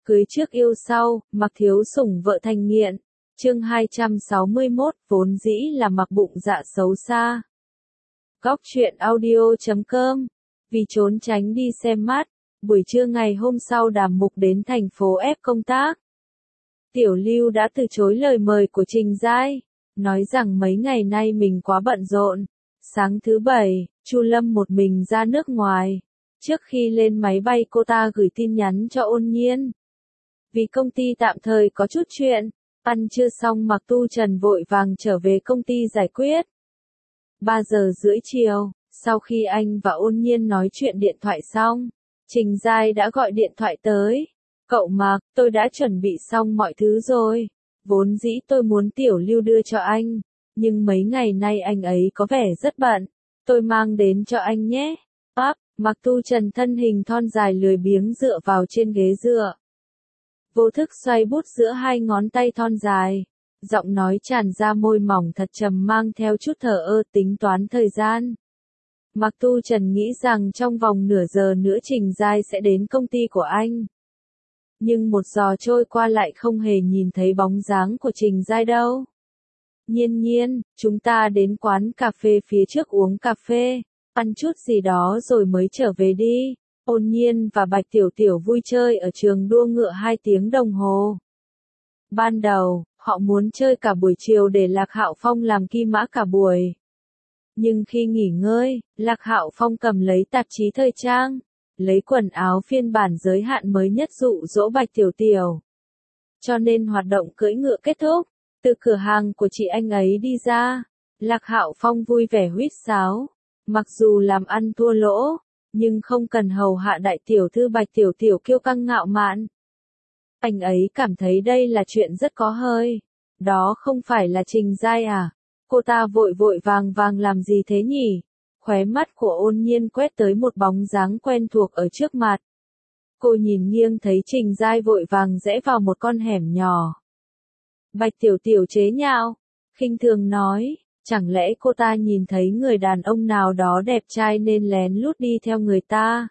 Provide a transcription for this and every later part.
Cưới trước yêu sau, Mặc Thiếu Sủng vợ thành nghiện. Chương 261, vốn dĩ là mặc bụng dạ xấu xa. Góc truyện audio.com. Vì trốn tránh đi xem mắt, buổi trưa ngày hôm sau Đàm Mục đến thành phố F công tác. Tiểu Lưu đã từ chối lời mời của Trình Giai, nói rằng mấy ngày nay mình quá bận rộn. Sáng thứ Bảy, Chu Lâm một mình ra nước ngoài. Trước khi lên máy bay cô ta gửi tin nhắn cho Ôn Nhiên. Vì công ty tạm thời có chút chuyện, ăn trưa xong Mạc Tu Trần vội vàng trở về công ty giải quyết. 3 giờ rưỡi chiều, sau khi anh và Ôn Nhiên nói chuyện điện thoại xong, Trình Giai đã gọi điện thoại tới. Cậu Mạc, tôi đã chuẩn bị xong mọi thứ rồi. Vốn dĩ tôi muốn Tiểu Lưu đưa cho anh, nhưng mấy ngày nay anh ấy có vẻ rất bận. Tôi mang đến cho anh nhé. Mạc Tu Trần thân hình thon dài lười biếng dựa vào trên ghế dựa. Vô thức xoay bút giữa hai ngón tay thon dài. Giọng nói tràn ra môi mỏng thật trầm mang theo chút thờ ơ tính toán thời gian. Mạc Tu Trần nghĩ rằng trong vòng nửa giờ nữa Trình Giai sẽ đến công ty của anh. Nhưng một giờ trôi qua lại không hề nhìn thấy bóng dáng của Trình Giai đâu. Nhiên, chúng ta đến quán cà phê phía trước uống cà phê, ăn chút gì đó rồi mới trở về đi. Ôn Nhiên và Bạch Tiểu Tiểu vui chơi ở trường đua ngựa 2 tiếng đồng hồ. Ban đầu, họ muốn chơi cả buổi chiều để Lạc Hạo Phong làm kim mã cả buổi. Nhưng khi nghỉ ngơi, Lạc Hạo Phong cầm lấy tạp chí thời trang, lấy quần áo phiên bản giới hạn mới nhất dụ dỗ Bạch Tiểu Tiểu. Cho nên hoạt động cưỡi ngựa kết thúc, từ cửa hàng của chị anh ấy đi ra, Lạc Hạo Phong vui vẻ huýt sáo. Mặc dù làm ăn thua lỗ, nhưng không cần hầu hạ đại tiểu thư Bạch Tiểu Tiểu kiêu căng ngạo mạn. Anh ấy cảm thấy đây là chuyện rất có hơi. Đó không phải là Trình Giai à? Cô ta vội vàng làm gì thế nhỉ? Khóe mắt của Ôn Nhiên quét tới một bóng dáng quen thuộc ở trước mặt. Cô nhìn nghiêng thấy Trình Giai vội vàng rẽ vào một con hẻm nhỏ. Bạch Tiểu Tiểu chế nhạo, khinh thường nói. Chẳng lẽ cô ta nhìn thấy người đàn ông nào đó đẹp trai nên lén lút đi theo người ta?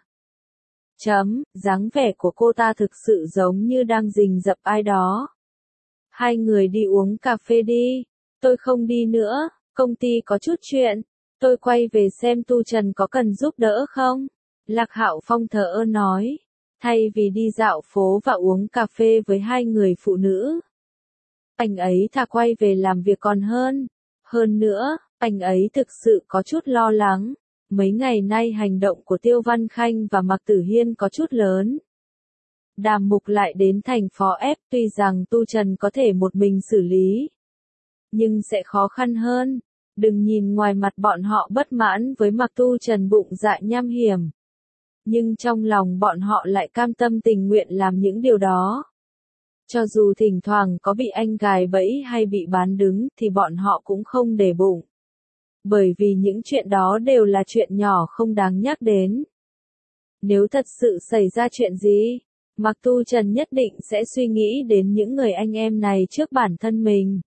Dáng vẻ của cô ta thực sự giống như đang rình rập ai đó. Hai người đi uống cà phê đi. Tôi không đi nữa, công ty có chút chuyện. Tôi quay về xem Tu Trần có cần giúp đỡ không? Lạc Hạo Phong thờ ơ nói. Thay vì đi dạo phố và uống cà phê với hai người phụ nữ, anh ấy thà quay về làm việc còn hơn. Hơn nữa, anh ấy thực sự có chút lo lắng. Mấy ngày nay hành động của Tiêu Văn Khanh và Mạc Tử Hiên có chút lớn. Đàm Mục lại đến thành phố F, tuy rằng Tu Trần có thể một mình xử lý, nhưng sẽ khó khăn hơn. Đừng nhìn ngoài mặt bọn họ bất mãn với Mạc Tu Trần bụng dạ nham hiểm, nhưng trong lòng bọn họ lại cam tâm tình nguyện làm những điều đó. Cho dù thỉnh thoảng có bị anh gài bẫy hay bị bán đứng thì bọn họ cũng không để bụng. Bởi vì những chuyện đó đều là chuyện nhỏ không đáng nhắc đến. Nếu thật sự xảy ra chuyện gì, Mạc Tu Trần nhất định sẽ suy nghĩ đến những người anh em này trước bản thân mình.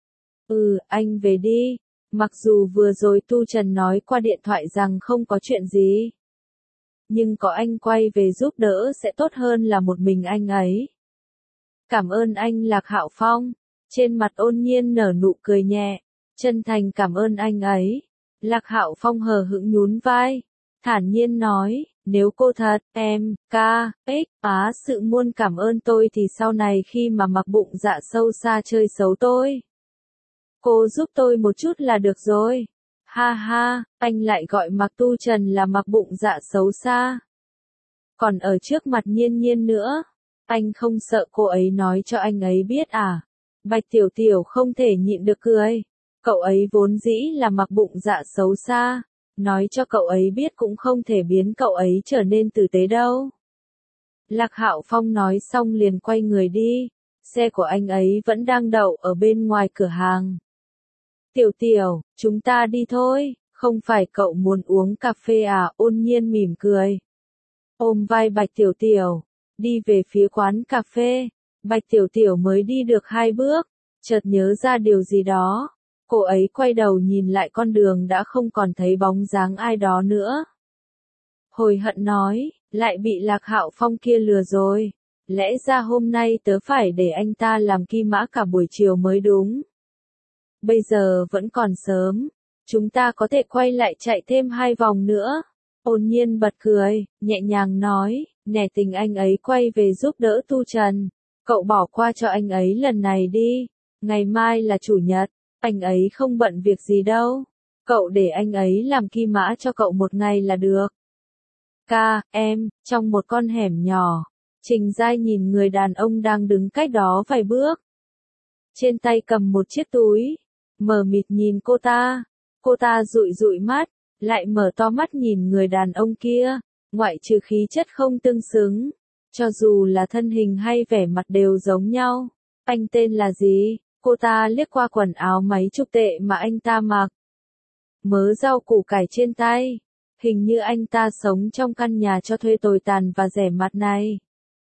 Anh về đi. Mặc dù vừa rồi Tu Trần nói qua điện thoại rằng không có chuyện gì, nhưng có anh quay về giúp đỡ sẽ tốt hơn là một mình anh ấy. Cảm ơn anh Lạc Hạo Phong. Trên mặt Ôn Nhiên nở nụ cười nhẹ. Chân thành cảm ơn anh ấy. Lạc Hạo Phong hờ hững nhún vai. Thản nhiên nói, nếu cô thật, sự muôn cảm ơn tôi thì sau này khi mà mặc bụng dạ sâu xa chơi xấu tôi, cô giúp tôi một chút là được rồi. Ha ha, anh lại gọi Mạc Tu Trần là mặc bụng dạ xấu xa. Còn ở trước mặt Nhiên nữa. Anh không sợ cô ấy nói cho anh ấy biết à? Bạch Tiểu Tiểu không thể nhịn được cười. Cậu ấy vốn dĩ là mặc bụng dạ xấu xa. Nói cho cậu ấy biết cũng không thể biến cậu ấy trở nên tử tế đâu. Lạc Hạo Phong nói xong liền quay người đi. Xe của anh ấy vẫn đang đậu ở bên ngoài cửa hàng. Tiểu Tiểu, chúng ta đi thôi. Không phải cậu muốn uống cà phê à? Ôn Nhiên mỉm cười. Ôm vai Bạch Tiểu Tiểu. Đi về phía quán cà phê. Bạch Tiểu Tiểu mới đi được 2 bước, chợt nhớ ra điều gì đó. Cô ấy quay đầu nhìn lại con đường đã không còn thấy bóng dáng ai đó nữa. Hối hận nói, lại bị Lạc Hạo Phong kia lừa rồi. Lẽ ra hôm nay tớ phải để anh ta làm kim mã cả buổi chiều mới đúng. Bây giờ vẫn còn sớm, chúng ta có thể quay lại chạy thêm 2 vòng nữa. Ôn Nhiên bật cười, nhẹ nhàng nói, nể tình anh ấy quay về giúp đỡ Tu Trần. Cậu bỏ qua cho anh ấy lần này đi, ngày mai là chủ nhật, anh ấy không bận việc gì đâu. Cậu để anh ấy làm kim mã cho cậu một ngày là được. Em, trong một con hẻm nhỏ, Trình Giai nhìn người đàn ông đang đứng cách đó vài bước. Trên tay cầm một chiếc túi, mờ mịt nhìn cô ta. Cô ta dụi dụi mắt, lại mở to mắt nhìn người đàn ông kia, ngoại trừ khí chất không tương xứng. Cho dù là thân hình hay vẻ mặt đều giống nhau. Anh tên là gì? Cô ta liếc qua quần áo mấy chục tệ mà anh ta mặc. Mớ rau củ cải trên tay. Hình như anh ta sống trong căn nhà cho thuê tồi tàn và rẻ mạt này.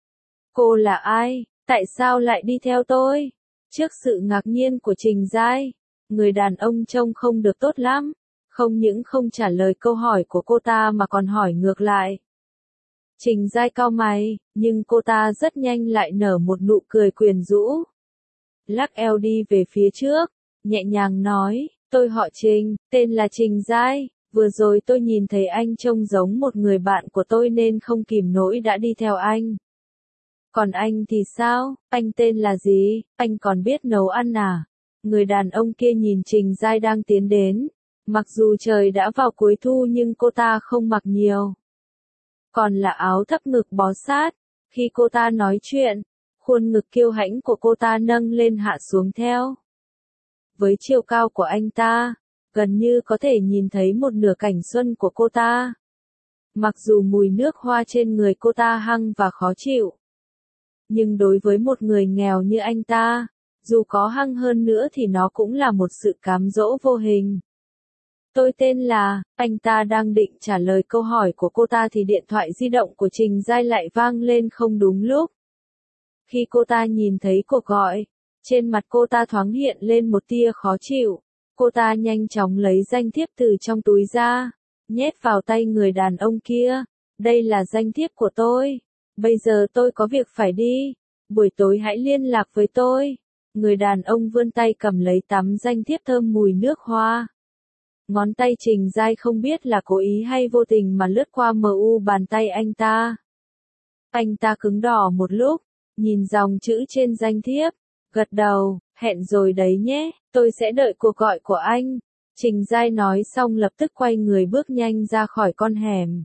Cô là ai? Tại sao lại đi theo tôi? Trước sự ngạc nhiên của Trình Giai, người đàn ông trông không được tốt lắm. Không những không trả lời câu hỏi của cô ta mà còn hỏi ngược lại. Trình Giai cau mày, nhưng cô ta rất nhanh lại nở một nụ cười quyến rũ. Lắc eo đi về phía trước, nhẹ nhàng nói, tôi họ Trình, tên là Trình Giai, vừa rồi tôi nhìn thấy anh trông giống một người bạn của tôi nên không kìm nổi đã đi theo anh. Còn anh thì sao, anh tên là gì, anh còn biết nấu ăn à? Người đàn ông kia nhìn Trình Giai đang tiến đến, mặc dù trời đã vào cuối thu nhưng cô ta không mặc nhiều. Còn là áo thấp ngực bó sát, khi cô ta nói chuyện, khuôn ngực kiêu hãnh của cô ta nâng lên hạ xuống theo. Với chiều cao của anh ta, gần như có thể nhìn thấy một nửa cảnh xuân của cô ta. Mặc dù mùi nước hoa trên người cô ta hăng và khó chịu, nhưng đối với một người nghèo như anh ta, dù có hăng hơn nữa thì nó cũng là một sự cám dỗ vô hình. Tôi tên là, anh ta đang định trả lời câu hỏi của cô ta thì điện thoại di động của Trình Giai lại vang lên không đúng lúc. Khi cô ta nhìn thấy cuộc gọi, trên mặt cô ta thoáng hiện lên một tia khó chịu. Cô ta nhanh chóng lấy danh thiếp từ trong túi ra, nhét vào tay người đàn ông kia. Đây là danh thiếp của tôi. Bây giờ tôi có việc phải đi. Buổi tối hãy liên lạc với tôi. Người đàn ông vươn tay cầm lấy tấm danh thiếp thơm mùi nước hoa. Ngón tay Trình Giai không biết là cố ý hay vô tình mà lướt qua bàn tay anh ta. Anh ta cứng đỏ một lúc, nhìn dòng chữ trên danh thiếp, gật đầu, hẹn rồi đấy nhé, tôi sẽ đợi cuộc gọi của anh. Trình Giai nói xong lập tức quay người bước nhanh ra khỏi con hẻm.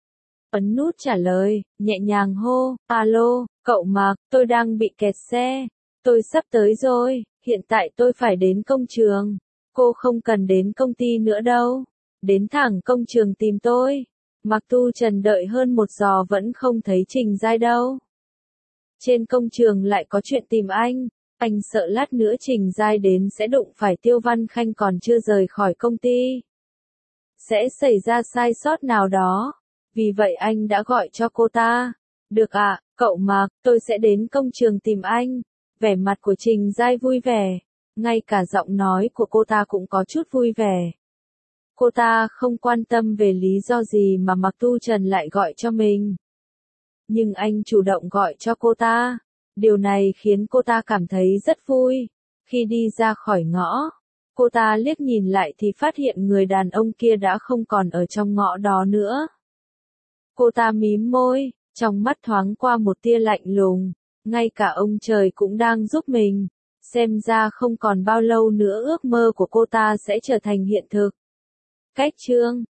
Ấn nút trả lời, nhẹ nhàng hô, alo, cậu Mạc, tôi đang bị kẹt xe. Tôi sắp tới rồi, hiện tại tôi phải đến công trường. Cô không cần đến công ty nữa đâu. Đến thẳng công trường tìm tôi. Mạc Tu Trần đợi hơn 1 giờ vẫn không thấy Trình Giai đâu. Trên công trường lại có chuyện tìm anh. Anh sợ lát nữa Trình Giai đến sẽ đụng phải Tiêu Văn Khanh còn chưa rời khỏi công ty. Sẽ xảy ra sai sót nào đó. Vì vậy anh đã gọi cho cô ta. Được ạ, cậu Mạc, tôi sẽ đến công trường tìm anh. Vẻ mặt của Trình Giai vui vẻ. Ngay cả giọng nói của cô ta cũng có chút vui vẻ. Cô ta không quan tâm về lý do gì mà Mạc Tu Trần lại gọi cho mình. Nhưng anh chủ động gọi cho cô ta. Điều này khiến cô ta cảm thấy rất vui. Khi đi ra khỏi ngõ, cô ta liếc nhìn lại thì phát hiện người đàn ông kia đã không còn ở trong ngõ đó nữa. Cô ta mím môi, trong mắt thoáng qua một tia lạnh lùng. Ngay cả ông trời cũng đang giúp mình. Xem ra không còn bao lâu nữa ước mơ của cô ta sẽ trở thành hiện thực. Cách chương